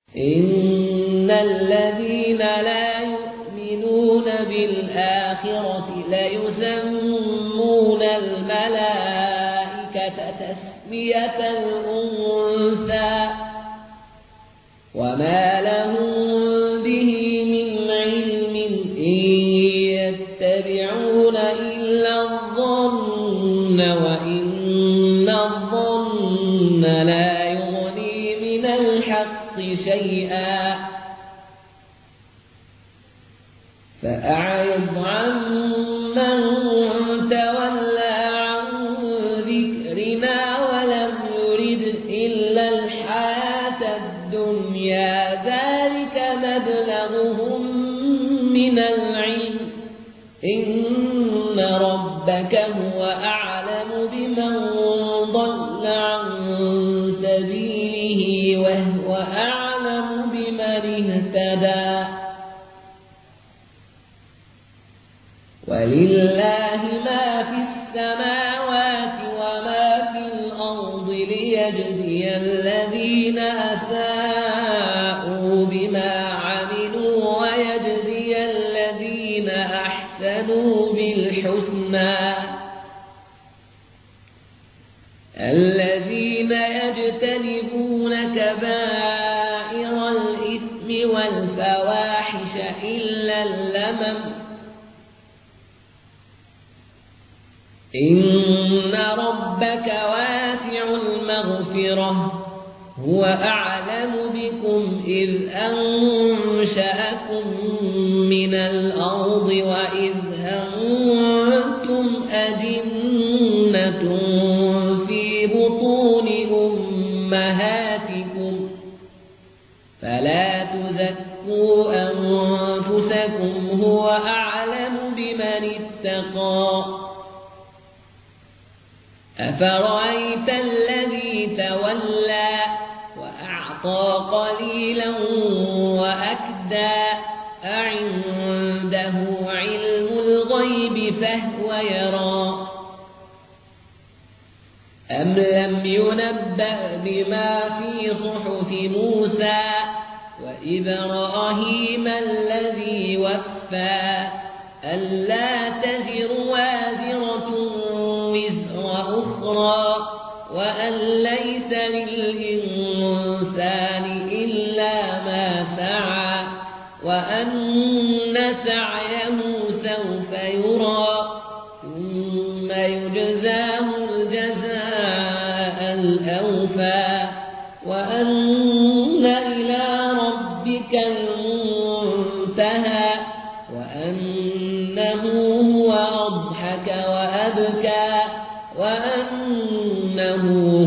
إن الذين لا يؤمنون بالآخرة ليسمون الملائكة تسمية الأنثى وما لهم به من علم إن يتبعون إلا الظن وإن الظن لا يغني من الحق شيئا فأعرض عمن تولى عن ذكرنا ولم يرد إلا الحياة الدنيا ذلك مبلغهم من العلم إن ربك هو أعلم بمن ضل عن سبيله وهو أعلم بمن اهتدى ولله ما في السماوات وما في الأرض ليجزي الذين أساءوا بما عملوا ويجزي الذين أحسنوا بالحسنى الذين يجتنبون كبائر الإثم والفواحش إلا اللمم إن ربك واسع المغفرة هو أعلم بكم إذ أنشأكم من الأرض وإذ أنتم أجنة في بطون أمهاتكم فلا تزكوا أنفسكم هو أعلم بمن اتقى أفرأيت الذي تولى وأعطى قليلا وأكدى أعنده علم الغيب فهو يرى أم لم ينبأ بما في صحف موسى وإبراهيم الذي وفى ألا تزر وازرة وزر أخرى وأن ليس للإنسان إلا ما سعى وأن سعيه سوف يرى ثم يجزاه الجزاء الأوفى وأن إلى ربك المنتهى وأنه هو أضحك وأبكى وأنه